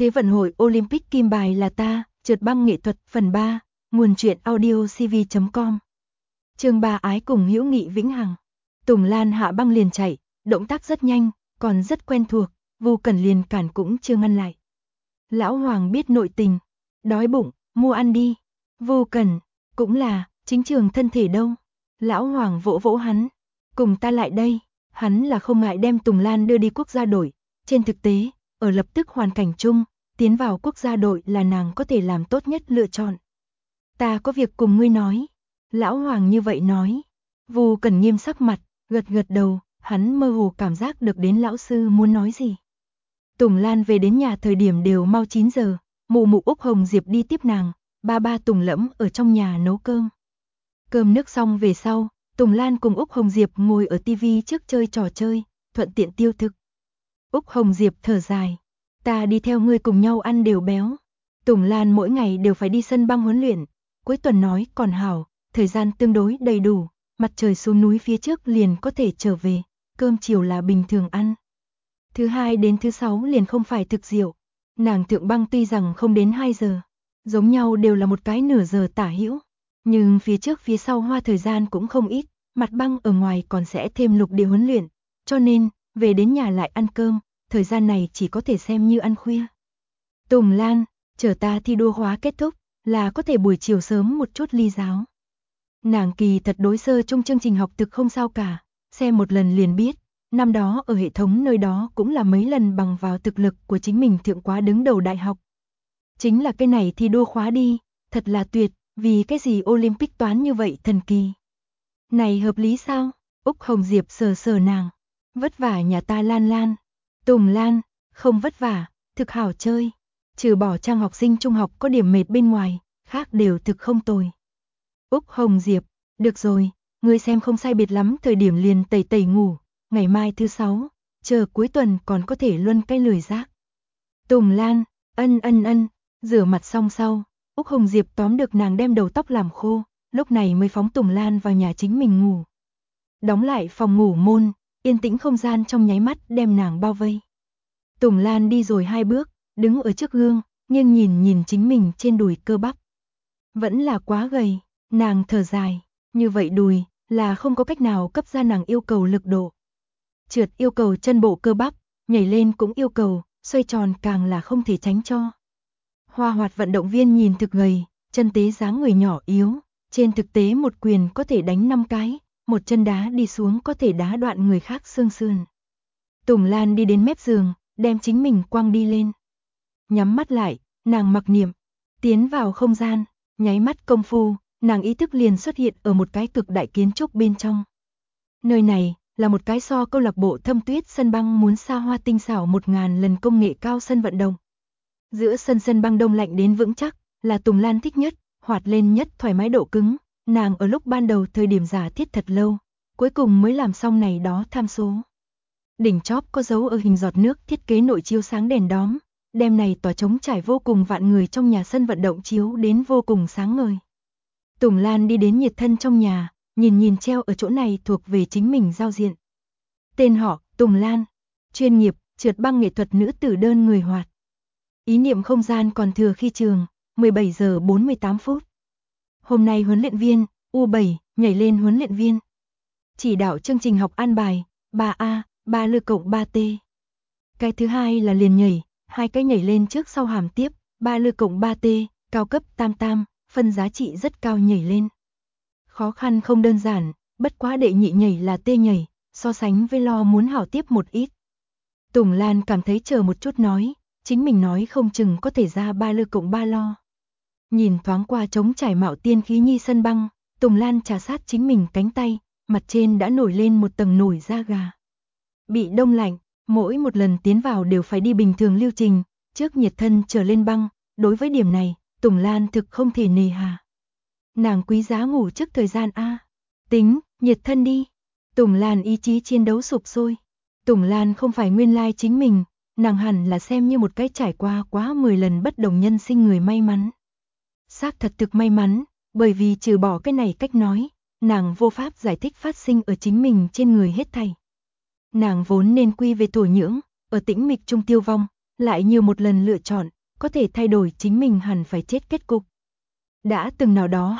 Thế vận hội Olympic kim bài là ta, trượt băng nghệ thuật phần 3, nguồn truyện audio cv.com. Chương 3 ái cùng hữu nghị vĩnh hằng. Tùng Lan hạ băng liền chạy, động tác rất nhanh, còn rất quen thuộc, Vu Cẩn liền cản cũng chưa ngăn lại. Lão Hoàng biết nội tình, đói bụng, mua ăn đi. Vu Cẩn, cũng là, chính trường thân thể đâu. Lão Hoàng vỗ vỗ hắn, cùng ta lại đây. Hắn là không ngại đem Tùng Lan đưa đi quốc gia đội. Trên thực tế, ở lập tức hoàn cảnh chung, tiến vào quốc gia đội là nàng có thể làm tốt nhất lựa chọn. Ta có việc cùng ngươi nói. Lão Hoàng như vậy nói. Vu Cẩn nghiêm sắc mặt, gật gật đầu, hắn mơ hồ cảm giác được đến lão sư muốn nói gì. Tùng Lan về đến nhà thời điểm đều mau 9 giờ, mụ mụ Úc Hồng Diệp đi tiếp nàng, ba Tùng Lẫm ở trong nhà nấu cơm. Cơm nước xong về sau, Tùng Lan cùng Úc Hồng Diệp ngồi ở tivi trước chơi trò chơi, thuận tiện tiêu thực. Úc Hồng Diệp thở dài, ta đi theo ngươi cùng nhau ăn đều béo. Tùng Lan mỗi ngày đều phải đi sân băng huấn luyện, cuối tuần nói còn hảo, thời gian tương đối đầy đủ, mặt trời xuống núi phía trước liền có thể trở về, cơm chiều là bình thường ăn. Thứ hai đến thứ sáu liền không phải thực rượu, nàng thượng băng tuy rằng không đến 2 giờ, giống nhau đều là một cái nửa giờ tả hữu, nhưng phía trước phía sau hoa thời gian cũng không ít, mặt băng ở ngoài còn sẽ thêm lục địa huấn luyện, cho nên, về đến nhà lại ăn cơm, thời gian này chỉ có thể xem như ăn khuya. Tùng Lan, chờ ta thi đua khóa kết thúc, là có thể buổi chiều sớm một chút ly giáo. Nàng kỳ thật đối sơ trong chương trình học thực không sao cả, xem một lần liền biết, năm đó ở hệ thống nơi đó cũng là mấy lần bằng vào thực lực của chính mình thượng quá đứng đầu đại học. Chính là cái này thi đua khóa đi, thật là tuyệt, vì cái gì Olympic toán như vậy thần kỳ. Này hợp lý sao? Úc Hồng Diệp sờ sờ nàng, vất vả nhà ta Lan Lan. Tùng Lan, không vất vả, thực hảo chơi. Trừ bỏ trang học sinh trung học có điểm mệt bên ngoài, khác đều thực không tồi. Úc Hồng Diệp, được rồi, ngươi xem không sai biệt lắm thời điểm liền tẩy tẩy ngủ, ngày mai thứ 6, chờ cuối tuần còn có thể luân cái lười giác. Tùng Lan, ân, rửa mặt xong sau, Úc Hồng Diệp tóm được nàng đem đầu tóc làm khô, lúc này mới phóng Tùng Lan vào nhà chính mình ngủ. Đóng lại phòng ngủ môn, yên tĩnh không gian trong nháy mắt đem nàng bao vây. Tùng Lan đi rồi 2 bước, đứng ở trước gương, nghiêng nhìn chính mình trên đùi cơ bắp. Vẫn là quá gầy, nàng thở dài, như vậy đùi là không có cách nào cấp ra nàng yêu cầu lực độ. Trượt yêu cầu chân bộ cơ bắp, nhảy lên cũng yêu cầu, xoay tròn càng là không thể tránh cho. Hoa Hoạt vận động viên nhìn thực gầy, chân tế dáng người nhỏ yếu, trên thực tế một quyền có thể đánh 5 cái, một chân đá đi xuống có thể đá đoạn người khác xương sườn. Tùng Lan đi đến mép giường, đem chính mình quăng đi lên. Nhắm mắt lại, nàng mặc niệm, tiến vào không gian, nháy mắt công phu, nàng ý thức liền xuất hiện ở một cái cực đại kiến trúc bên trong. Nơi này là một cái so câu lạc bộ Thâm Tuyết sân băng muốn xa hoa tinh xảo 1000 lần công nghệ cao sân vận động. Giữa sân băng đông lạnh đến vững chắc, là Tùng Lan thích nhất, hoạt lên nhất thoải mái độ cứng, nàng ở lúc ban đầu thời điểm giả thiết thật lâu, cuối cùng mới làm xong này đó tham số. Đỉnh chóp có dấu ở hình giọt nước thiết kế nội chiếu sáng đèn đóm, đêm này tỏa trống trải vô cùng vạn người trong nhà sân vận động chiếu đến vô cùng sáng ngời. Tùng Lan đi đến nhiệt thân trong nhà, nhìn treo ở chỗ này thuộc về chính mình giao diện. Tên họ, Tùng Lan, chuyên nghiệp, trượt băng nghệ thuật nữ tử đơn người hoạt. Ý niệm không gian còn thừa khi trường, 17 giờ 48 phút. Hôm nay huấn luyện viên, U7, nhảy lên huấn luyện viên. Chỉ đạo chương trình học an bài, 3A, 3 lư cộng 3T. Cái thứ hai là liền nhảy, 2 cái nhảy lên trước sau hàm tiếp, 3 lư cộng 3T, cao cấp tam, phân giá trị rất cao nhảy lên. Khó khăn không đơn giản, bất quá đệ nhị nhảy là T nhảy, so sánh với lo muốn hảo tiếp một ít. Tùng Lan cảm thấy chờ một chút nói, chính mình nói không chừng có thể ra 3 lư cộng 3 lo. Nhìn thoáng qua trống trải mạo tiên khí nhi sân băng, Tùng Lan trà sát chính mình cánh tay, mặt trên đã nổi lên một tầng nổi da gà. Bị đông lạnh, mỗi một lần tiến vào đều phải đi bình thường lưu trình, trước nhiệt thân trở lên băng, đối với điểm này, Tùng Lan thực không thể nề hà. Nàng quý giá ngủ trước thời gian a. Tính, nhiệt thân đi. Tùng Lan ý chí chiến đấu sụp sôi. Tùng Lan không phải nguyên lai chính mình, nàng hẳn là xem như một cái trải qua quá 10 lần bất đồng nhân sinh người may mắn. Xác thật thực may mắn, bởi vì trừ bỏ cái này cách nói, nàng vô pháp giải thích phát sinh ở chính mình trên người hết thảy. Nàng vốn nên quy về thổ nhưỡng, ở tĩnh mịch trung tiêu vong, lại nhiều một lần lựa chọn, có thể thay đổi chính mình hẳn phải chết kết cục. Đã từng nào đó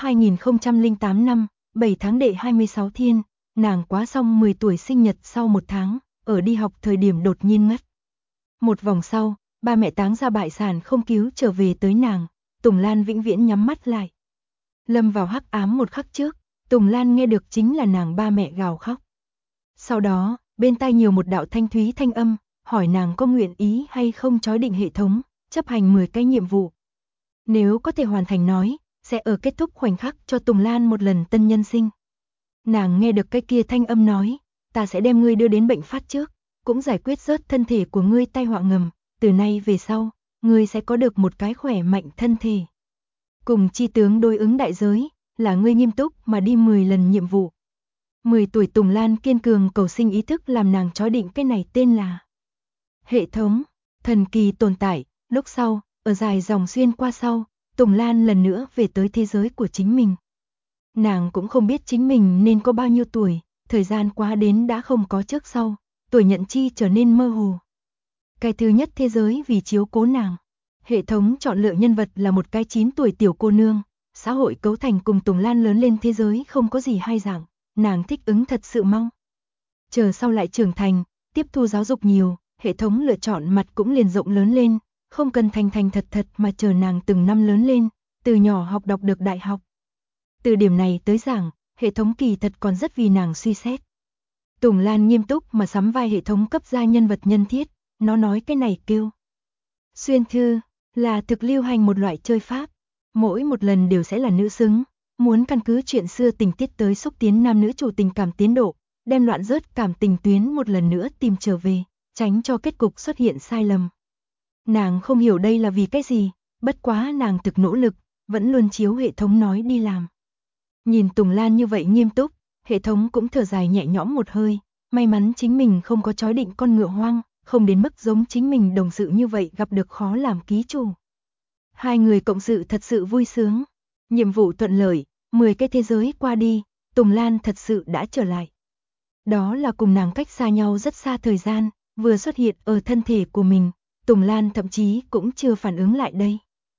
2008 năm, 7 tháng đệ 26 thiên, nàng quá xong 10 tuổi sinh nhật sau 1 tháng, ở đi học thời điểm đột nhiên ngất. Một vòng sau, ba mẹ táng ra bại sản không cứu trở về tới nàng, Tùng Lan vĩnh viễn nhắm mắt lại. Lâm vào hắc ám một khắc trước, Tùng Lan nghe được chính là nàng ba mẹ gào khóc. Sau đó, bên tai nhiều một đạo thanh thúy thanh âm, hỏi nàng có nguyện ý hay không chói định hệ thống, chấp hành 10 cái nhiệm vụ. Nếu có thể hoàn thành nói, sẽ ở kết thúc khoảnh khắc cho Tùng Lan một lần tân nhân sinh. Nàng nghe được cái kia thanh âm nói, ta sẽ đem ngươi đưa đến bệnh phát trước, cũng giải quyết rớt thân thể của ngươi tai họa ngầm, từ nay về sau, ngươi sẽ có được một cái khỏe mạnh thân thể. Cùng chi tướng đối ứng đại giới, là ngươi nghiêm túc mà đi 10 lần nhiệm vụ. 10 tuổi Tùng Lan kiên cường cầu sinh ý thức làm nàng chói định cái này tên là hệ thống, thần kỳ tồn tại. Lúc sau, ở dài dòng xuyên qua sau, Tùng Lan lần nữa về tới thế giới của chính mình. Nàng cũng không biết chính mình nên có bao nhiêu tuổi, thời gian quá đến đã không có trước sau, tuổi nhận chi trở nên mơ hồ. Cái thứ nhất thế giới vì chiếu cố nàng. Hệ thống chọn lựa nhân vật là một cái 9 tuổi tiểu cô nương, xã hội cấu thành cùng Tùng Lan lớn lên thế giới không có gì hai dạng, nàng thích ứng thật sự mau. Chờ sau lại trưởng thành, tiếp thu giáo dục nhiều, hệ thống lựa chọn mặt cũng liền rộng lớn lên, không cần thành thật mà chờ nàng từng năm lớn lên, từ nhỏ học đọc được đại học. Từ điểm này tới giảng, hệ thống kỳ thật còn rất vì nàng suy xét. Tùng Lan nghiêm túc mà sắm vai hệ thống cấp ra nhân vật nhân thiết, nó nói cái này kêu xuyên thư, là thực lưu hành một loại chơi pháp, mỗi một lần đều sẽ là nữ xứng, muốn căn cứ chuyện xưa tình tiết tới xúc tiến nam nữ chủ tình cảm tiến độ, đem loạn rớt cảm tình tuyến một lần nữa tìm trở về, tránh cho kết cục xuất hiện sai lầm. Nàng không hiểu đây là vì cái gì, bất quá nàng thực nỗ lực, vẫn luôn chiếu hệ thống nói đi làm. Nhìn Tùng Lan như vậy nghiêm túc, hệ thống cũng thở dài nhẹ nhõm một hơi, may mắn chính mình không có chói định con ngựa hoang, không đến mức giống chính mình đồng sự như vậy gặp được khó làm ký chủ. Hai người cộng sự thật sự vui sướng, nhiệm vụ thuận lợi, 10 cái thế giới qua đi, Tùng Lan thật sự đã trở lại. Đó là cùng nàng cách xa nhau rất xa thời gian, vừa xuất hiện ở thân thể của mình, Tùng Lan thậm chí cũng chưa phản ứng lại đây.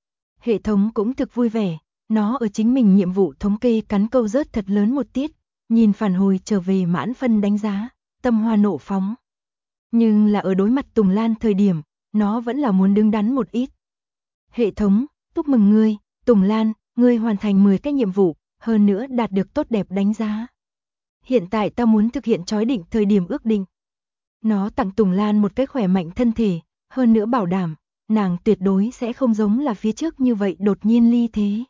Hệ thống cũng thực vui vẻ, nó ở chính mình nhiệm vụ thống kê cắn câu rớt thật lớn một tiết, nhìn phản hồi trở về mãn phân đánh giá, tâm hoa nộ phóng. Nhưng là ở đối mặt Tùng Lan thời điểm, nó vẫn là muốn đứng đắn một ít. Hệ thống, chúc mừng ngươi, Tùng Lan, ngươi hoàn thành 10 cái nhiệm vụ, hơn nữa đạt được tốt đẹp đánh giá. Hiện tại ta muốn thực hiện chói định thời điểm ước định. Nó tặng Tùng Lan một cái khỏe mạnh thân thể, hơn nữa bảo đảm, nàng tuyệt đối sẽ không giống là phía trước như vậy đột nhiên ly thế.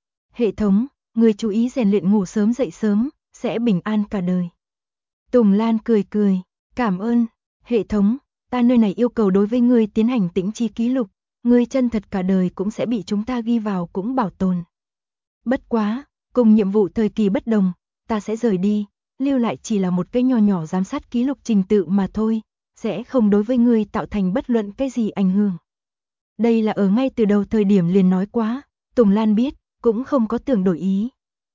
Hệ thống, ngươi chú ý rèn luyện ngủ sớm dậy sớm, sẽ bình an cả đời. Tùng Lan cười cười, cảm ơn, hệ thống, ta nơi này yêu cầu đối với ngươi tiến hành tĩnh chi ký lục, ngươi chân thật cả đời cũng sẽ bị chúng ta ghi vào cũng bảo tồn. Bất quá, cùng nhiệm vụ thời kỳ bất đồng, ta sẽ rời đi, lưu lại chỉ là một cái nho nhỏ giám sát ký lục trình tự mà thôi, sẽ không đối với ngươi tạo thành bất luận cái gì ảnh hưởng. Đây là ở ngay từ đầu thời điểm liền nói quá, Tùng Lan biết, cũng không có tưởng đổi ý.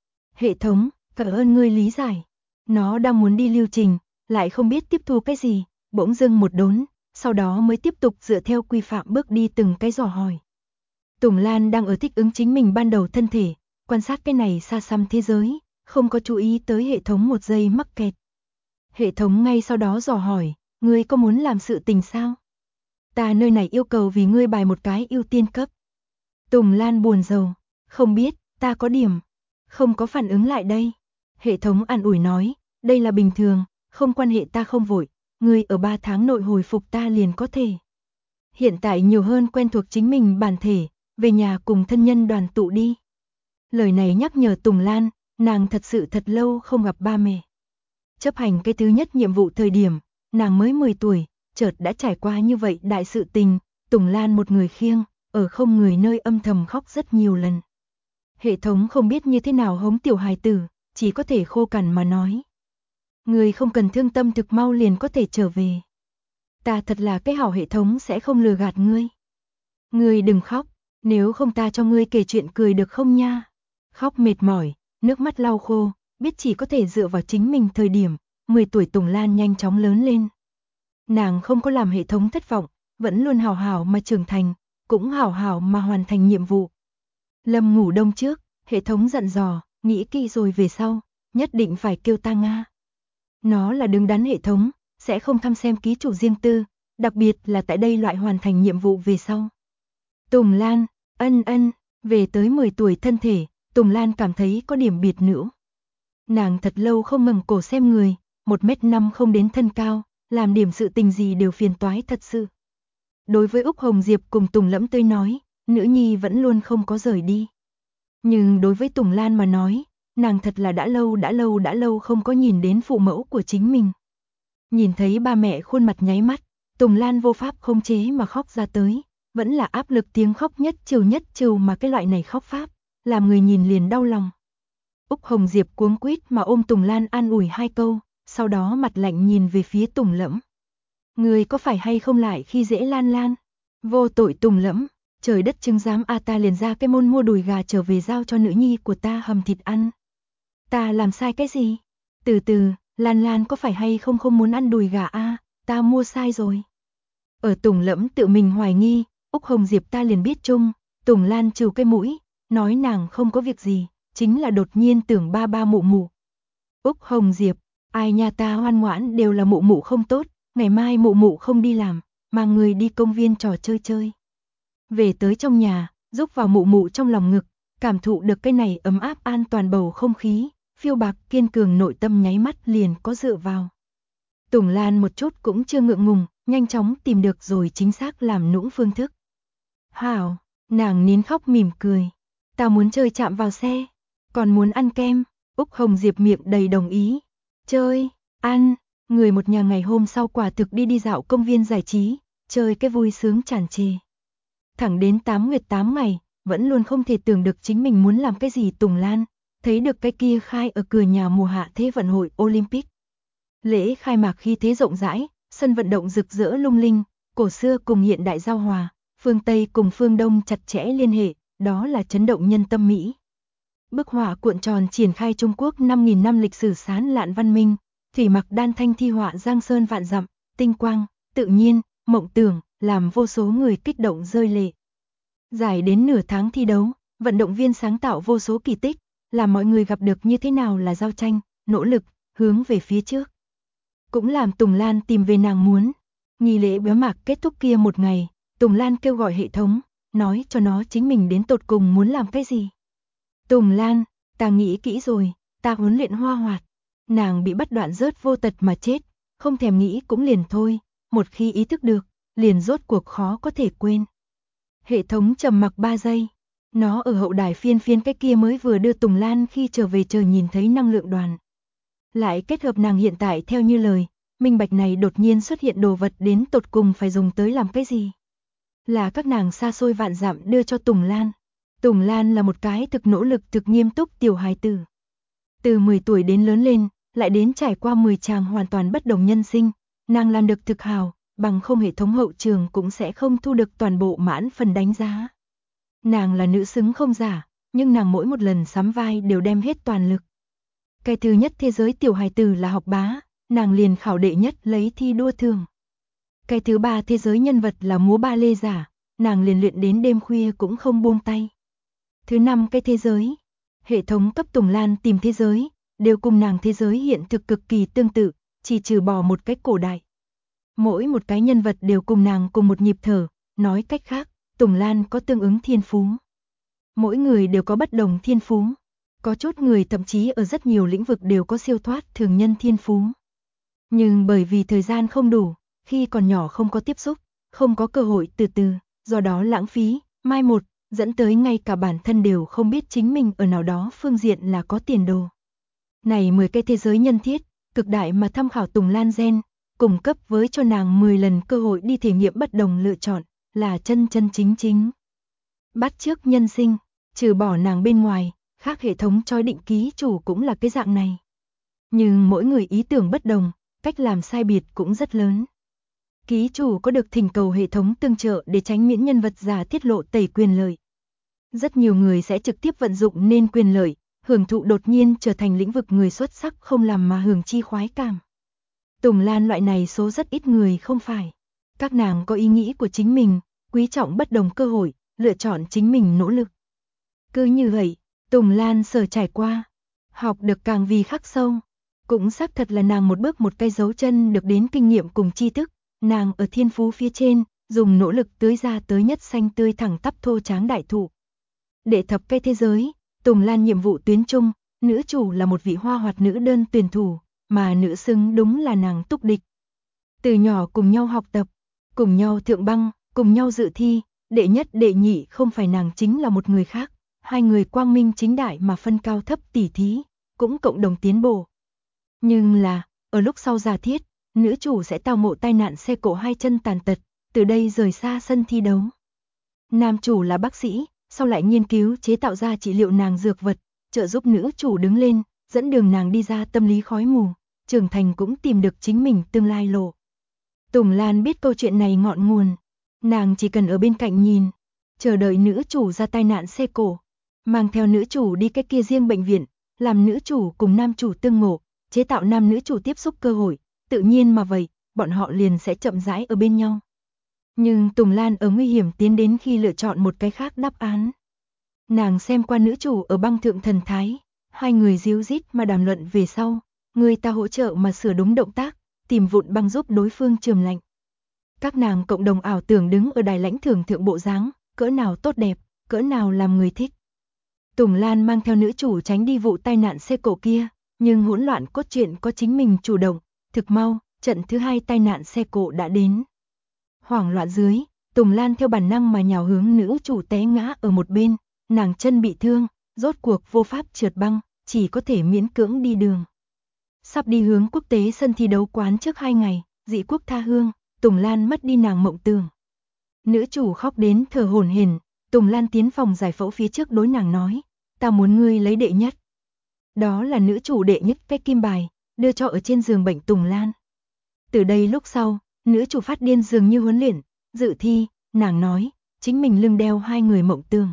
Hệ thống, cảm ơn ngươi lý giải. Nó đang muốn đi lưu trình, lại không biết tiếp thu cái gì, bỗng dưng một đốn, sau đó mới tiếp tục dựa theo quy phạm bước đi từng cái dò hỏi. Tùng Lan đang ở thích ứng chính mình ban đầu thân thể, quan sát cái này xa xăm thế giới, không có chú ý tới hệ thống một giây mắc kẹt. Hệ thống ngay sau đó dò hỏi, ngươi có muốn làm sự tình sao? Ta nơi này yêu cầu vì ngươi bài một cái ưu tiên cấp. Tùng Lan buồn rầu, không biết, ta có điểm, không có phản ứng lại đây. Hệ thống an ủi nói, đây là bình thường, không quan hệ ta không vội, ngươi ở 3 tháng nội hồi phục ta liền có thể. Hiện tại nhiều hơn quen thuộc chính mình bản thể, về nhà cùng thân nhân đoàn tụ đi. Lời này nhắc nhở Tùng Lan, nàng thật sự thật lâu không gặp ba mẹ. Chấp hành cái thứ nhất nhiệm vụ thời điểm, nàng mới 10 tuổi, chợt đã trải qua như vậy đại sự tình, Tùng Lan một người khiêng, ở không người nơi âm thầm khóc rất nhiều lần. Hệ thống không biết như thế nào hống tiểu hài tử, chỉ có thể khô cằn mà nói. Người không cần thương tâm thực mau liền có thể trở về. Ta thật là cái hảo hệ thống sẽ không lừa gạt ngươi. Ngươi đừng khóc, nếu không ta cho ngươi kể chuyện cười được không nha. Khóc mệt mỏi, nước mắt lau khô, biết chỉ có thể dựa vào chính mình thời điểm, 10 tuổi Tùng Lan nhanh chóng lớn lên. Nàng không có làm hệ thống thất vọng, vẫn luôn hảo hảo mà trưởng thành, cũng hảo hảo mà hoàn thành nhiệm vụ. Lâm ngủ đông trước, hệ thống dặn dò, nghĩ kỹ rồi về sau, nhất định phải kêu ta Nga. Nó là đứng đắn hệ thống, sẽ không thăm xem ký chủ riêng tư, đặc biệt là tại đây loại hoàn thành nhiệm vụ về sau. Tùng Lan, ân, về tới 10 tuổi thân thể, Tùng Lan cảm thấy có điểm biệt nữ. Nàng thật lâu không ngẩng cổ xem người, 1m5 không đến thân cao, làm điểm sự tình gì đều phiền toái thật sự. Đối với Úc Hồng Diệp cùng Tùng Lẫm tới nói, nữ nhi vẫn luôn không có rời đi. Nhưng đối với Tùng Lan mà nói, nàng thật là đã lâu không có nhìn đến phụ mẫu của chính mình. Nhìn thấy ba mẹ khuôn mặt nháy mắt, Tùng Lan vô pháp khống chế mà khóc ra tới, vẫn là áp lực tiếng khóc nhất trừ mà cái loại này khóc pháp, làm người nhìn liền đau lòng. Úc Hồng Diệp cuống quýt mà ôm Tùng Lan an ủi 2 câu, sau đó mặt lạnh nhìn về phía Tùng Lẫm. Người có phải hay không lại khi dễ Lan Lan? Vô tội Tùng Lẫm, trời đất chứng giám ta liền ra cái môn mua đùi gà trở về giao cho nữ nhi của ta hầm thịt ăn. Ta làm sai cái gì? Từ từ, Lan Lan có phải hay không muốn ăn đùi gà ta mua sai rồi. Ở Tùng Lẫm tự mình hoài nghi, Úc Hồng Diệp ta liền biết chung, Tùng Lan trừ cái mũi, nói nàng không có việc gì, chính là đột nhiên tưởng ba mụ mụ. Úc Hồng Diệp, ai nhà ta ngoan ngoãn đều là mụ mụ không tốt, ngày mai mụ mụ không đi làm, mang người đi công viên trò chơi chơi. Về tới trong nhà, giúp vào mụ mụ trong lòng ngực, cảm thụ được cái này ấm áp an toàn bầu không khí, phiêu bạc kiên cường nội tâm nháy mắt liền có dựa vào. Tùng Lan một chút cũng chưa ngượng ngùng, nhanh chóng tìm được rồi chính xác làm nũng phương thức. Hảo, nàng nín khóc mỉm cười. Ta muốn chơi chạm vào xe, còn muốn ăn kem. Úc Hồng Diệp miệng đầy đồng ý. Chơi, ăn, người một nhà ngày hôm sau quả thực đi dạo công viên giải trí, chơi cái vui sướng tràn trề. Thẳng đến 8 nguyệt 8 ngày, vẫn luôn không thể tưởng được chính mình muốn làm cái gì. Tùng Lan thấy được cái kia khai ở cửa nhà mùa hạ Thế vận hội Olympic. Lễ khai mạc khi thế rộng rãi, sân vận động rực rỡ lung linh, cổ xưa cùng hiện đại giao hòa, phương Tây cùng phương Đông chặt chẽ liên hệ, đó là chấn động nhân tâm Mỹ. Bức họa cuộn tròn triển khai Trung Quốc 5.000 năm lịch sử sán lạn văn minh, thủy mặc đan thanh thi họa giang sơn vạn dặm, tinh quang, tự nhiên, mộng tưởng, làm vô số người kích động rơi lệ. Dài đến nửa tháng thi đấu, vận động viên sáng tạo vô số kỳ tích, làm mọi người gặp được như thế nào là giao tranh, nỗ lực, hướng về phía trước. Cũng làm Tùng Lan tìm về nàng muốn. Nghi lễ bế mạc kết thúc kia một ngày, Tùng Lan kêu gọi hệ thống, nói cho nó chính mình đến tột cùng muốn làm cái gì. Tùng Lan, ta nghĩ kỹ rồi, ta huấn luyện hoa hoạt. Nàng bị bắt đoạn rớt vô tật mà chết, không thèm nghĩ cũng liền thôi, một khi ý thức được, liền rốt cuộc khó có thể quên. Hệ thống trầm mặc 3 giây, nó ở hậu đài phiên cái kia mới vừa đưa Tùng Lan khi trở về chờ nhìn thấy năng lượng đoàn. Lại kết hợp nàng hiện tại theo như lời, minh bạch này đột nhiên xuất hiện đồ vật đến tột cùng phải dùng tới làm cái gì. Là các nàng xa xôi vạn dặm đưa cho Tùng Lan. Tùng Lan là một cái thực nỗ lực thực nghiêm túc tiểu hài tử. Từ 10 tuổi đến lớn lên, lại đến trải qua 10 tràng hoàn toàn bất đồng nhân sinh, nàng làm được thực hào, bằng không hệ thống hậu trường cũng sẽ không thu được toàn bộ mãn phần đánh giá. Nàng là nữ xứng không giả, nhưng nàng mỗi một lần sắm vai đều đem hết toàn lực. Cái thứ nhất thế giới tiểu hài tử là học bá, nàng liền khảo đệ nhất lấy thi đua thường. Cái thứ ba thế giới nhân vật là múa ba lê giả, nàng liền luyện đến đêm khuya cũng không buông tay. Thứ năm cái thế giới, hệ thống cấp Tùng Lan tìm thế giới, đều cùng nàng thế giới hiện thực cực kỳ tương tự, chỉ trừ bỏ một cái cổ đại. Mỗi một cái nhân vật đều cùng nàng cùng một nhịp thở, nói cách khác, Tùng Lan có tương ứng thiên phú. Mỗi người đều có bất đồng thiên phú. Có chút người thậm chí ở rất nhiều lĩnh vực đều có siêu thoát thường nhân thiên phú. Nhưng bởi vì thời gian không đủ, khi còn nhỏ không có tiếp xúc, không có cơ hội từ từ, do đó lãng phí, mai một, dẫn tới ngay cả bản thân đều không biết chính mình ở nào đó phương diện là có tiền đồ. Này 10 cái thế giới nhân thiết, cực đại mà tham khảo Tùng Lan gen, cung cấp với cho nàng 10 lần cơ hội đi thể nghiệm bất đồng lựa chọn, là chân chính. Bắt chước nhân sinh, trừ bỏ nàng bên ngoài, khác hệ thống cho định ký chủ cũng là cái dạng này. Nhưng mỗi người ý tưởng bất đồng, cách làm sai biệt cũng rất lớn. Ký chủ có được thỉnh cầu hệ thống tương trợ để tránh miễn nhân vật giả tiết lộ tẩy quyền lợi. Rất nhiều người sẽ trực tiếp vận dụng nên quyền lợi, hưởng thụ đột nhiên trở thành lĩnh vực người xuất sắc không làm mà hưởng chi khoái cảm. Tùng Lan loại này số rất ít người không phải. Các nàng có ý nghĩ của chính mình, quý trọng bất đồng cơ hội, lựa chọn chính mình nỗ lực. Cứ như vậy, Tùng Lan Sở trải qua, học được càng vì khắc sâu. Cũng xác thật là nàng một bước một cái dấu chân được đến kinh nghiệm cùng tri thức, nàng ở thiên phú phía trên, dùng nỗ lực tưới ra tới nhất xanh tươi thẳng tắp thô tráng đại thụ. Đệ thập cây thế giới, Tùng Lan nhiệm vụ tuyến trung, nữ chủ là một vị hoa hoạt nữ đơn tuyển thủ, mà nữ xứng đúng là nàng túc địch. Từ nhỏ cùng nhau học tập, cùng nhau thượng băng, cùng nhau dự thi, đệ nhất đệ nhị không phải nàng chính là một người khác, hai người quang minh chính đại mà phân cao thấp tỉ thí, cũng cộng đồng tiến bộ. Nhưng là, ở lúc sau giả thiết, nữ chủ sẽ tao ngộ tai nạn xe cộ hai chân tàn tật, từ đây rời xa sân thi đấu. Nam chủ là bác sĩ, sau lại nghiên cứu chế tạo ra trị liệu nàng dược vật, trợ giúp nữ chủ đứng lên, dẫn đường nàng đi ra tâm lý khói mù, trưởng thành cũng tìm được chính mình tương lai lộ. Tùng Lan biết câu chuyện này ngọn nguồn, nàng chỉ cần ở bên cạnh nhìn, chờ đợi nữ chủ ra tai nạn xe cộ, mang theo nữ chủ đi cái kia riêng bệnh viện, làm nữ chủ cùng nam chủ tương ngộ, chế tạo nam nữ chủ tiếp xúc cơ hội, tự nhiên mà vậy, bọn họ liền sẽ chậm rãi ở bên nhau. Nhưng Tùng Lan ở nguy hiểm tiến đến khi lựa chọn một cái khác đáp án. Nàng xem qua nữ chủ ở băng thượng thần thái, hai người díu dít mà đàm luận về sau, người ta hỗ trợ mà sửa đúng động tác, tìm vụn băng giúp đối phương chườm lạnh. Các nàng cộng đồng ảo tưởng đứng ở đài lãnh thưởng thượng bộ dáng, cỡ nào tốt đẹp, cỡ nào làm người thích. Tùng Lan mang theo nữ chủ tránh đi vụ tai nạn xe cộ kia, nhưng hỗn loạn cốt truyện có chính mình chủ động, thực mau, trận thứ hai tai nạn xe cộ đã đến. Hoảng loạn dưới, Tùng Lan theo bản năng mà nhào hướng nữ chủ té ngã ở một bên, nàng chân bị thương, rốt cuộc vô pháp trượt băng, chỉ có thể miễn cưỡng đi đường. Sắp đi hướng quốc tế sân thi đấu quán trước 2 ngày, dị quốc tha hương, Tùng Lan mất đi nàng mộng tưởng. Nữ chủ khóc đến thở hổn hển, Tùng Lan tiến phòng giải phẫu phía trước đối nàng nói, ta muốn ngươi lấy đệ nhất. Đó là nữ chủ đệ nhất cái kim bài, đưa cho ở trên giường bệnh Tùng Lan. Từ đây lúc sau, nữ chủ phát điên dường như huấn luyện, dự thi, nàng nói, chính mình lưng đeo hai người mộng tưởng.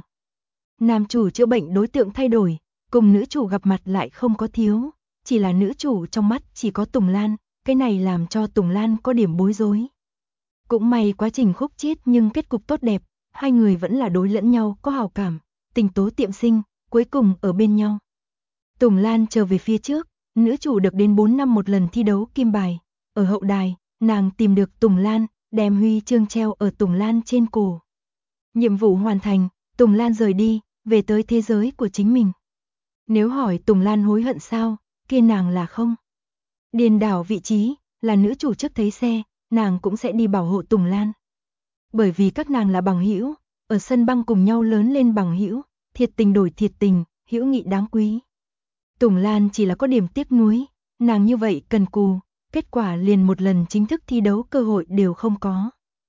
Nam chủ chữa bệnh đối tượng thay đổi, cùng nữ chủ gặp mặt lại không có thiếu, chỉ là nữ chủ trong mắt chỉ có Tùng Lan, cái này làm cho Tùng Lan có điểm bối rối. Cũng may quá trình khúc chiết nhưng kết cục tốt đẹp, hai người vẫn là đối lẫn nhau có hào cảm, tình tố tiệm sinh, cuối cùng ở bên nhau. Tùng Lan trở về phía trước, nữ chủ được đến 4 năm một lần thi đấu kim bài, ở hậu đài, nàng tìm được Tùng Lan, đem huy chương treo ở Tùng Lan trên cổ. Nhiệm vụ hoàn thành, Tùng Lan rời đi, về tới thế giới của chính mình. Nếu hỏi Tùng Lan hối hận sao, kia nàng là không. Điền đảo vị trí, là nữ chủ trước thấy xe, nàng cũng sẽ đi bảo hộ Tùng Lan. Bởi vì các nàng là bằng hữu, ở sân băng cùng nhau lớn lên bằng hữu, thiệt tình đổi thiệt tình, hữu nghị đáng quý. Tùng Lan chỉ là có điểm tiếc nuối, nàng như vậy cần cù, kết quả liền một lần chính thức thi đấu cơ hội đều không có.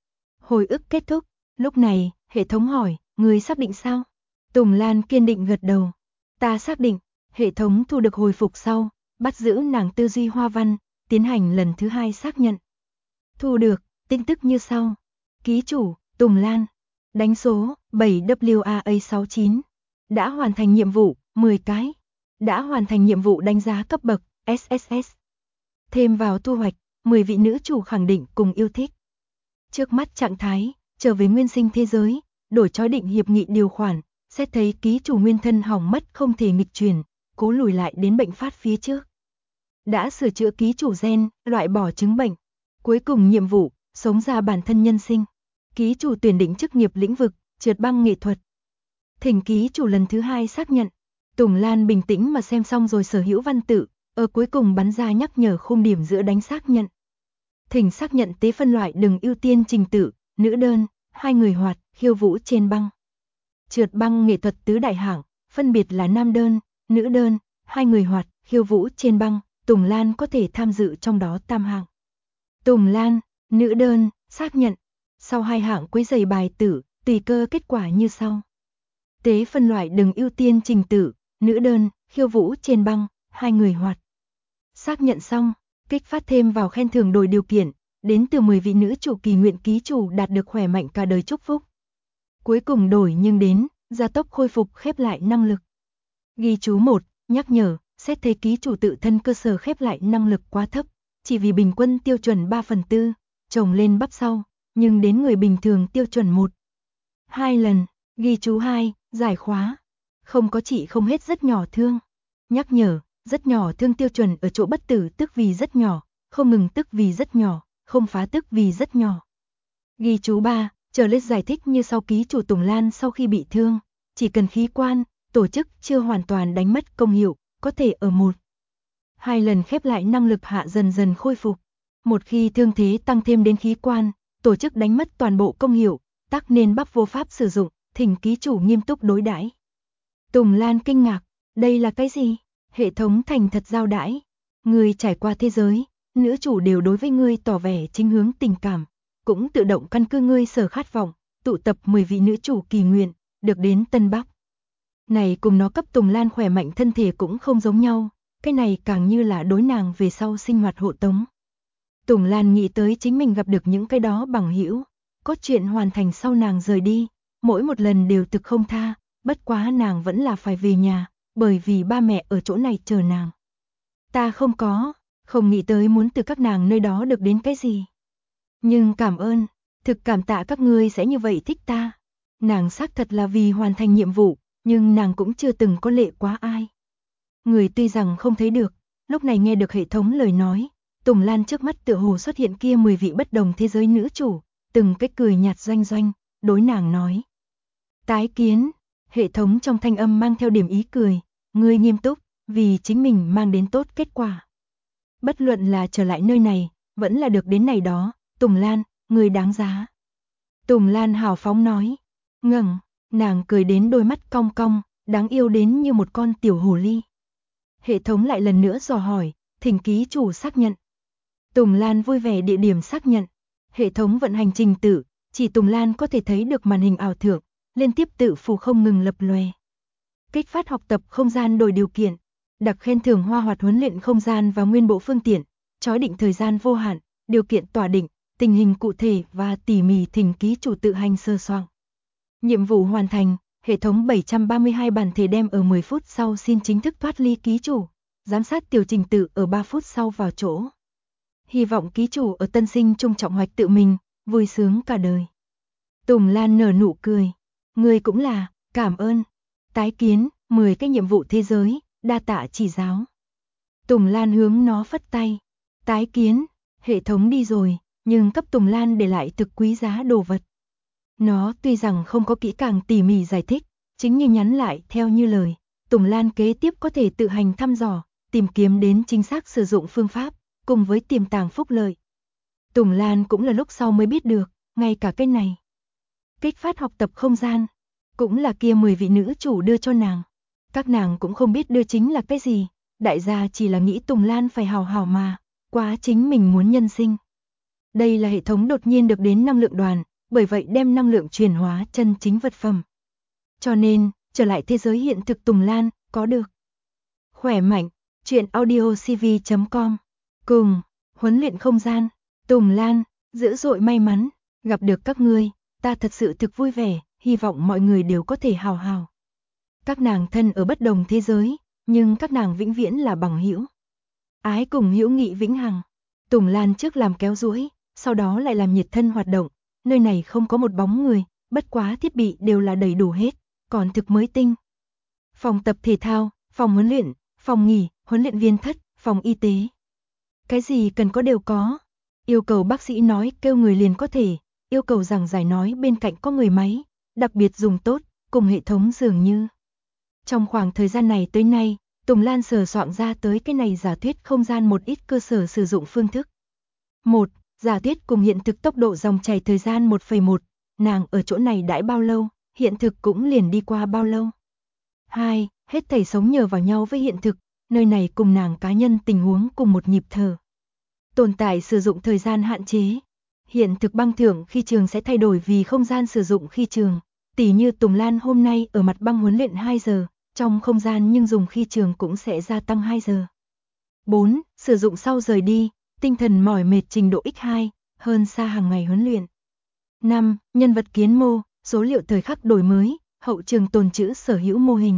Hồi ức kết thúc, lúc này, hệ thống hỏi, người xác định sao? Tùng Lan kiên định gật đầu. Ta xác định, hệ thống thu được hồi phục sau, bắt giữ nàng tư duy hoa văn, tiến hành lần thứ 2 xác nhận. Thu được, tin tức như sau. Ký chủ, Tùng Lan. Đánh số, 7WAA69. Đã hoàn thành nhiệm vụ, 10 cái. Đã hoàn thành nhiệm vụ đánh giá cấp bậc, SSS. Thêm vào thu hoạch, 10 vị nữ chủ khẳng định cùng yêu thích. Trước mắt trạng thái, trở về nguyên sinh thế giới, đổi trói định hiệp nghị điều khoản, xét thấy ký chủ nguyên thân hỏng mất không thể nghịch chuyển, cố lùi lại đến bệnh phát phía trước. Đã sửa chữa ký chủ gen, loại bỏ chứng bệnh. Cuối cùng nhiệm vụ, sống ra bản thân nhân sinh. Ký chủ tuyển định chức nghiệp lĩnh vực, trượt băng nghệ thuật. Thỉnh ký chủ lần thứ 2 xác nhận. Tùng Lan bình tĩnh mà xem xong rồi sở hữu văn tự, ở cuối cùng bắn ra nhắc nhở khung điểm giữa đánh xác nhận. Thỉnh xác nhận tế phân loại đừng ưu tiên trình tự, nữ đơn, 2 người hoạt, khiêu vũ trên băng. Trượt băng nghệ thuật tứ đại hạng, phân biệt là nam đơn, nữ đơn, 2 người hoạt, khiêu vũ trên băng, Tùng Lan có thể tham dự trong đó tam hạng. Tùng Lan, nữ đơn, xác nhận. Sau 2 hạng quấy giày bài tử, tùy cơ kết quả như sau. Tế phân loại đừng ưu tiên trình tự, nữ đơn, khiêu vũ trên băng, 2 người hoạt. Xác nhận xong, kích phát thêm vào khen thưởng đổi điều kiện, đến từ 10 vị nữ chủ kỳ nguyện ký chủ đạt được khỏe mạnh cả đời chúc phúc. Cuối cùng đổi nhưng đến, gia tốc khôi phục khép lại năng lực. Ghi chú 1, nhắc nhở, xét thấy ký chủ tự thân cơ sở khép lại năng lực quá thấp, chỉ vì bình quân tiêu chuẩn 3/4, chồng lên bắp sau, nhưng đến người bình thường tiêu chuẩn 1-2 lần. Ghi chú 2, giải khóa. Không có trị không hết rất nhỏ thương. Nhắc nhở, rất nhỏ thương tiêu chuẩn ở chỗ bất tử tức vì rất nhỏ, không ngừng tức vì rất nhỏ, không phá tức vì rất nhỏ. Ghi chú 3, trở lên giải thích như sau. Ký chủ Tùng Lan sau khi bị thương, chỉ cần khí quan, tổ chức chưa hoàn toàn đánh mất công hiệu, có thể ở 1-2 lần khép lại năng lực hạ dần dần khôi phục. Một khi thương thế tăng thêm đến khí quan, tổ chức đánh mất toàn bộ công hiệu, tắc nên bắp vô pháp sử dụng, thỉnh ký chủ nghiêm túc đối đãi. Tùng Lan kinh ngạc, đây là cái gì? Hệ thống thành thật giao đãi. Ngươi trải qua thế giới, nữ chủ đều đối với ngươi tỏ vẻ chính hướng tình cảm, cũng tự động căn cứ ngươi sở khát vọng, tụ tập 10 vị nữ chủ kỳ nguyện, được đến Tân Bắc. Này cùng nó cấp Tùng Lan khỏe mạnh thân thể cũng không giống nhau, cái này càng như là đối nàng về sau sinh hoạt hộ tống. Tùng Lan nghĩ tới chính mình gặp được những cái đó bằng hữu, có chuyện hoàn thành sau nàng rời đi, mỗi một lần đều thực không tha, bất quá nàng vẫn là phải về nhà, bởi vì ba mẹ ở chỗ này chờ nàng. Ta không nghĩ tới muốn từ các nàng nơi đó được đến cái gì. Nhưng cảm ơn, thực cảm tạ các ngươi sẽ như vậy thích ta. Nàng xác thật là vì hoàn thành nhiệm vụ, nhưng nàng cũng chưa từng có lệ quá ai. Người tuy rằng không thấy được, lúc này nghe được hệ thống lời nói, Tùng Lan trước mắt tựa hồ xuất hiện kia 10 vị bất đồng thế giới nữ chủ, từng cái cười nhạt doanh doanh, đối nàng nói. Tái kiến, hệ thống trong thanh âm mang theo điểm ý cười, ngươi nghiêm túc, vì chính mình mang đến tốt kết quả. Bất luận là trở lại nơi này, vẫn là được đến này đó, Tùng Lan, ngươi đáng giá. Tùng Lan hào phóng nói, ngẩng, nàng cười đến đôi mắt cong cong, đáng yêu đến như một con tiểu hồ ly. Hệ thống lại lần nữa dò hỏi, thỉnh ký chủ xác nhận. Tùng Lan vui vẻ địa điểm xác nhận. Hệ thống vận hành trình tự, chỉ Tùng Lan có thể thấy được màn hình ảo thượng, liên tiếp tự phù không ngừng lập lòe. Kích phát học tập không gian đổi điều kiện, đặc khen thưởng hoa hoạt huấn luyện không gian và nguyên bộ phương tiện, chói định thời gian vô hạn, điều kiện tỏa định, tình hình cụ thể và tỉ mỉ thỉnh ký chủ tự hành sơ soạn. Nhiệm vụ hoàn thành, hệ thống 732 bản thể đem ở 10 phút sau xin chính thức thoát ly ký chủ, giám sát tiểu trình tự ở 3 phút sau vào chỗ. Hy vọng ký chủ ở tân sinh trung trọng hoạch tự mình, vui sướng cả đời. Tùng Lan nở nụ cười, người cũng là, cảm ơn. Tái kiến, 10 cái nhiệm vụ thế giới, đa tạ chỉ giáo. Tùng Lan hướng nó phất tay, tái kiến, hệ thống đi rồi, nhưng cấp Tùng Lan để lại thực quý giá đồ vật. Nó tuy rằng không có kỹ càng tỉ mỉ giải thích, chính như nhắn lại theo như lời, Tùng Lan kế tiếp có thể tự hành thăm dò, tìm kiếm đến chính xác sử dụng phương pháp, cùng với tiềm tàng phúc lợi. Tùng Lan cũng là lúc sau mới biết được, ngay cả cái này. Kích phát học tập không gian, cũng là kia 10 vị nữ chủ đưa cho nàng. Các nàng cũng không biết đưa chính là cái gì, đại gia chỉ là nghĩ Tùng Lan phải hào hào mà, quá chính mình muốn nhân sinh. Đây là hệ thống đột nhiên được đến năng lượng đoàn, bởi vậy đem năng lượng chuyển hóa chân chính vật phẩm. Cho nên, trở lại thế giới hiện thực Tùng Lan, có được. Khỏe mạnh, chuyện audiocv.com. Cùng, huấn luyện không gian, Tùng Lan, dữ dội may mắn, gặp được các ngươi, ta thật sự thực vui vẻ, hy vọng mọi người đều có thể hào hào. Các nàng thân ở bất đồng thế giới, nhưng các nàng vĩnh viễn là bằng hữu. Ái cùng hữu nghị vĩnh hằng. Tùng Lan trước làm kéo duỗi, sau đó lại làm nhiệt thân hoạt động, nơi này không có một bóng người, bất quá thiết bị đều là đầy đủ hết, còn thực mới tinh. Phòng tập thể thao, phòng huấn luyện, phòng nghỉ, huấn luyện viên thất, phòng y tế. Cái gì cần có đều có. Yêu cầu bác sĩ nói kêu người liền có thể, yêu cầu giảng giải nói bên cạnh có người máy, đặc biệt dùng tốt, cùng hệ thống dường như. Trong khoảng thời gian này tới nay, Tùng Lan sờ soạn ra tới cái này giả thuyết không gian một ít cơ sở sử dụng phương thức. 1. Giả thuyết cùng hiện thực tốc độ dòng chảy thời gian 1,1, nàng ở chỗ này đãi bao lâu, hiện thực cũng liền đi qua bao lâu. 2. Hết thảy sống nhờ vào nhau với hiện thực, nơi này cùng nàng cá nhân tình huống cùng một nhịp thở. Tồn tại sử dụng thời gian hạn chế. Hiện thực băng thưởng khi trường sẽ thay đổi vì không gian sử dụng khi trường. Tỉ như Tùng Lan hôm nay ở mặt băng huấn luyện 2 giờ, trong không gian nhưng dùng khi trường cũng sẽ gia tăng 2 giờ. 4. Sử dụng sau rời đi, tinh thần mỏi mệt trình độ x2, hơn xa hàng ngày huấn luyện. 5. Nhân vật kiến mô, số liệu thời khắc đổi mới, hậu trường tồn trữ sở hữu mô hình.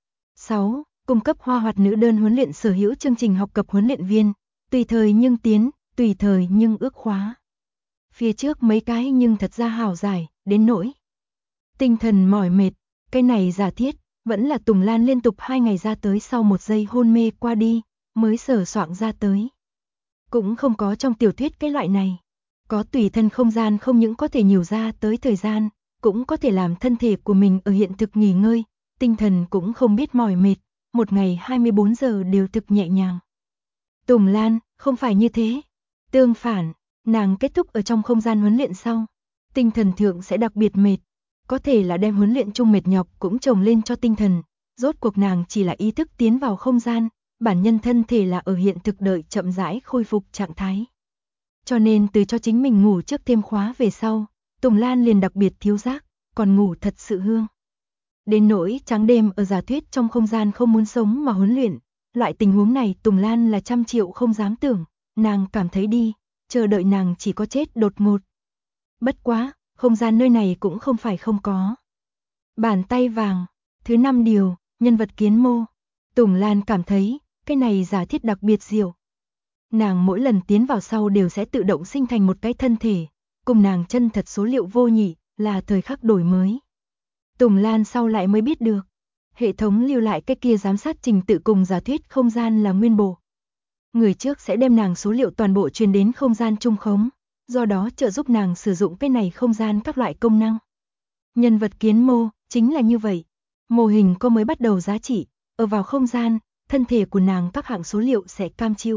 6. Cung cấp hoa hoạt nữ đơn huấn luyện sở hữu chương trình học tập huấn luyện viên, tùy thời nhưng tiến, tùy thời nhưng ước khóa. phía trước mấy cái nhưng thật ra hào dài, đến nỗi tinh thần mỏi mệt, cái này giả thiết, vẫn là Tùng Lan liên tục 2 ngày ra tới sau 1 giây hôn mê qua đi, mới sờ soạng ra tới. Cũng không có trong tiểu thuyết cái loại này. Có tùy thân không gian không những có thể nhiều ra tới thời gian, cũng có thể làm thân thể của mình ở hiện thực nghỉ ngơi, tinh thần cũng không biết mỏi mệt, một ngày 24 giờ đều thực nhẹ nhàng. Tùng Lan, không phải như thế. Tương phản, nàng kết thúc ở trong không gian huấn luyện sau, tinh thần thượng sẽ đặc biệt mệt. Có thể là đem huấn luyện chung mệt nhọc cũng chồng lên cho tinh thần, rốt cuộc nàng chỉ là ý thức tiến vào không gian, bản nhân thân thể là ở hiện thực đợi chậm rãi khôi phục trạng thái. Cho nên từ cho chính mình ngủ trước thêm khóa về sau, Tùng Lan liền đặc biệt thiếu giác, còn ngủ thật sự hương. Đến nỗi trắng đêm ở giả thuyết trong không gian không muốn sống mà huấn luyện, loại tình huống này Tùng Lan là 100 triệu không dám tưởng, nàng cảm thấy đi, chờ đợi nàng chỉ có chết đột ngột. Bất quá, không gian nơi này cũng không phải không có. Bàn tay vàng, thứ 5 điều, nhân vật kiến mô. Tùng Lan cảm thấy, cái này giả thiết đặc biệt diệu. Nàng mỗi lần tiến vào sau đều sẽ tự động sinh thành một cái thân thể, cùng nàng chân thật số liệu vô nhị, là thời khắc đổi mới. Tùng Lan sau lại mới biết được, hệ thống lưu lại cái kia giám sát trình tự cùng giả thuyết không gian là nguyên bộ. Người trước sẽ đem nàng số liệu toàn bộ truyền đến không gian trung khống, do đó trợ giúp nàng sử dụng cái này không gian các loại công năng. Nhân vật kiến mô, chính là như vậy. Mô hình có mới bắt đầu giá trị, ở vào không gian, thân thể của nàng các hạng số liệu sẽ cam chịu.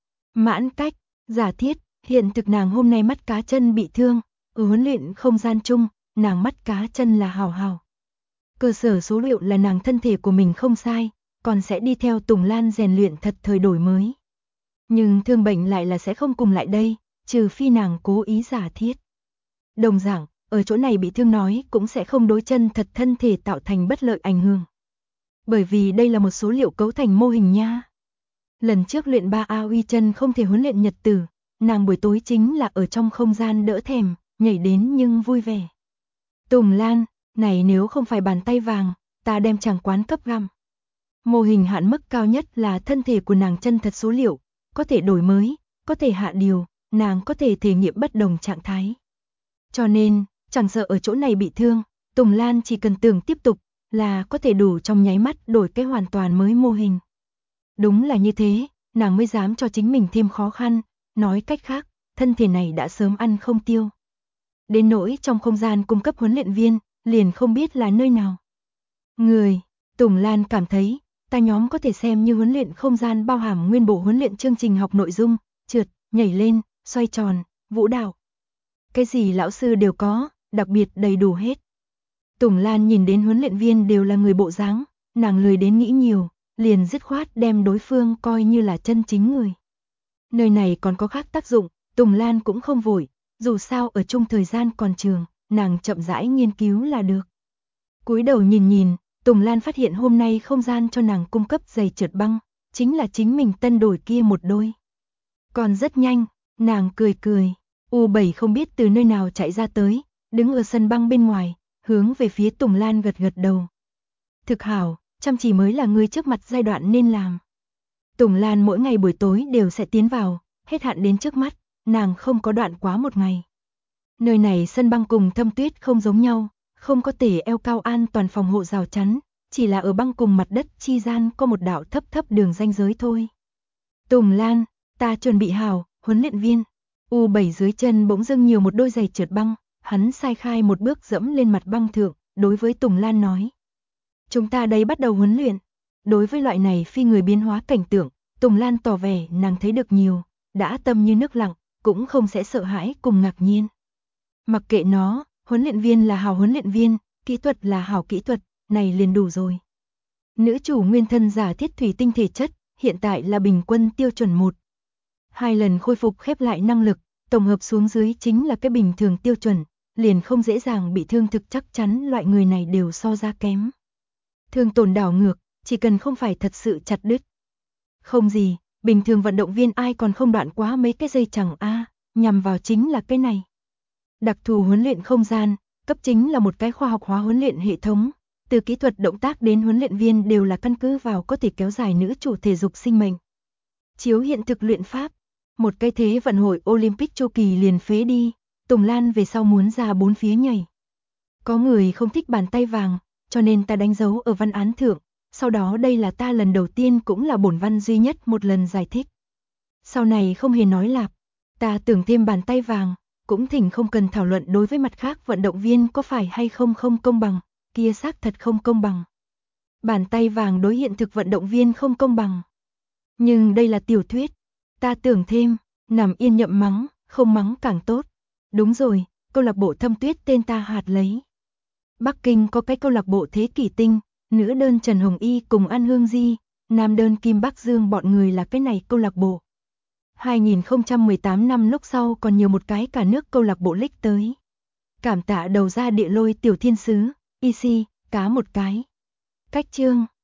Mãn cách, giả thiết, hiện thực nàng hôm nay mắt cá chân bị thương, ở huấn luyện không gian chung, nàng mắt cá chân là hào hào. Cơ sở số liệu là nàng thân thể của mình không sai, còn sẽ đi theo Tùng Lan rèn luyện thật thời đổi mới. Nhưng thương bệnh lại là sẽ không cùng lại đây, trừ phi nàng cố ý giả thiết. Đồng dạng, ở chỗ này bị thương nói cũng sẽ không đối chân thật thân thể tạo thành bất lợi ảnh hưởng. Bởi vì đây là một số liệu cấu thành mô hình nha. Lần trước luyện 3A uy chân không thể huấn luyện nhật tử, nàng buổi tối chính là ở trong không gian đỡ thèm, nhảy đến nhưng vui vẻ. Tùng Lan, này nếu không phải bàn tay vàng, ta đem chàng quán cấp găm. Mô hình hạn mức cao nhất là thân thể của nàng chân thật số liệu, có thể đổi mới, có thể hạ điều, nàng có thể thể nghiệm bất đồng trạng thái. Cho nên, chẳng sợ ở chỗ này bị thương, Tùng Lan chỉ cần tưởng tiếp tục, là có thể đủ trong nháy mắt đổi cái hoàn toàn mới mô hình. Đúng là như thế, nàng mới dám cho chính mình thêm khó khăn, nói cách khác, thân thể này đã sớm ăn không tiêu. Đến nỗi trong không gian cung cấp huấn luyện viên, liền không biết là nơi nào. Người, Tùng Lan cảm thấy, ta nhóm có thể xem như huấn luyện không gian bao hàm nguyên bộ huấn luyện chương trình học nội dung, trượt, nhảy lên, xoay tròn, vũ đạo. Cái gì lão sư đều có, đặc biệt đầy đủ hết. Tùng Lan nhìn đến huấn luyện viên đều là người bộ dáng, nàng lười đến nghĩ nhiều, liền dứt khoát đem đối phương coi như là chân chính người. Nơi này còn có khác tác dụng, Tùng Lan cũng không vội, dù sao ở chung thời gian còn trường, nàng chậm rãi nghiên cứu là được. Cúi đầu nhìn nhìn, Tùng Lan phát hiện hôm nay không gian cho nàng cung cấp giày trượt băng, chính là chính mình tân đổi kia một đôi. Còn rất nhanh, nàng cười cười, U7 không biết từ nơi nào chạy ra tới, đứng ở sân băng bên ngoài, hướng về phía Tùng Lan gật gật đầu. Thực hảo, chăm chỉ mới là người trước mặt giai đoạn nên làm. Tùng Lan mỗi ngày buổi tối đều sẽ tiến vào, hết hạn đến trước mắt, nàng không có đoạn quá một ngày. Nơi này sân băng cùng Thâm Tuyết không giống nhau, không có tể eo cao an toàn phòng hộ rào chắn, chỉ là ở băng cùng mặt đất chi gian có một đạo thấp thấp đường ranh giới thôi. Tùng Lan, ta chuẩn bị hào, huấn luyện viên. U7 dưới chân bỗng dưng nhiều một đôi giày trượt băng, hắn sai khai một bước dẫm lên mặt băng thượng, đối với Tùng Lan nói. Chúng ta đây bắt đầu huấn luyện. Đối với loại này phi người biến hóa cảnh tượng, Tùng Lan tỏ vẻ nàng thấy được nhiều, đã tâm như nước lặng, cũng không sẽ sợ hãi cùng ngạc nhiên. Mặc kệ nó, huấn luyện viên là hảo huấn luyện viên, kỹ thuật là hảo kỹ thuật, này liền đủ rồi. Nữ chủ nguyên thân giả thiết thủy tinh thể chất, hiện tại là bình quân tiêu chuẩn 1. 2 lần khôi phục khép lại năng lực, tổng hợp xuống dưới chính là cái bình thường tiêu chuẩn, liền không dễ dàng bị thương thực chắc chắn loại người này đều so ra kém. Thương tổn đảo ngược, chỉ cần không phải thật sự chặt đứt. Không gì, bình thường vận động viên ai còn không đoạn quá mấy cái dây chẳng nhằm vào chính là cái này. Đặc thù huấn luyện không gian, cấp chính là một cái khoa học hóa huấn luyện hệ thống, từ kỹ thuật động tác đến huấn luyện viên đều là căn cứ vào có thể kéo dài nữ chủ thể dục sinh mệnh. Chiếu hiện thực luyện pháp, một cái thế vận hội Olympic chu kỳ liền phế đi, Tùng Lan về sau muốn ra bốn phía nhảy. Có người không thích bàn tay vàng, cho nên ta đánh dấu ở văn án thượng, sau đó đây là ta lần đầu tiên cũng là bổn văn duy nhất một lần giải thích. Sau này không hề nói lạp, ta tưởng thêm bàn tay vàng, cũng thỉnh không cần thảo luận đối với mặt khác vận động viên có phải hay không không công bằng, kia xác thật không công bằng. Bàn tay vàng đối hiện thực vận động viên không công bằng. Nhưng đây là tiểu thuyết, ta tưởng thêm, nằm yên nhậm mắng, không mắng càng tốt. Đúng rồi, câu lạc bộ Thâm Tuyết tên ta hạt lấy. Bắc Kinh có cái câu lạc bộ Thế Kỷ Tinh, nữ đơn Trần Hồng Y cùng An Hương Di, nam đơn Kim Bắc Dương bọn người là cái này câu lạc bộ. 2018 năm lúc sau còn nhiều một cái cả nước câu lạc bộ League tới. Cảm tạ đầu ra địa lôi tiểu thiên sứ, EC, cá một cái. Cách chương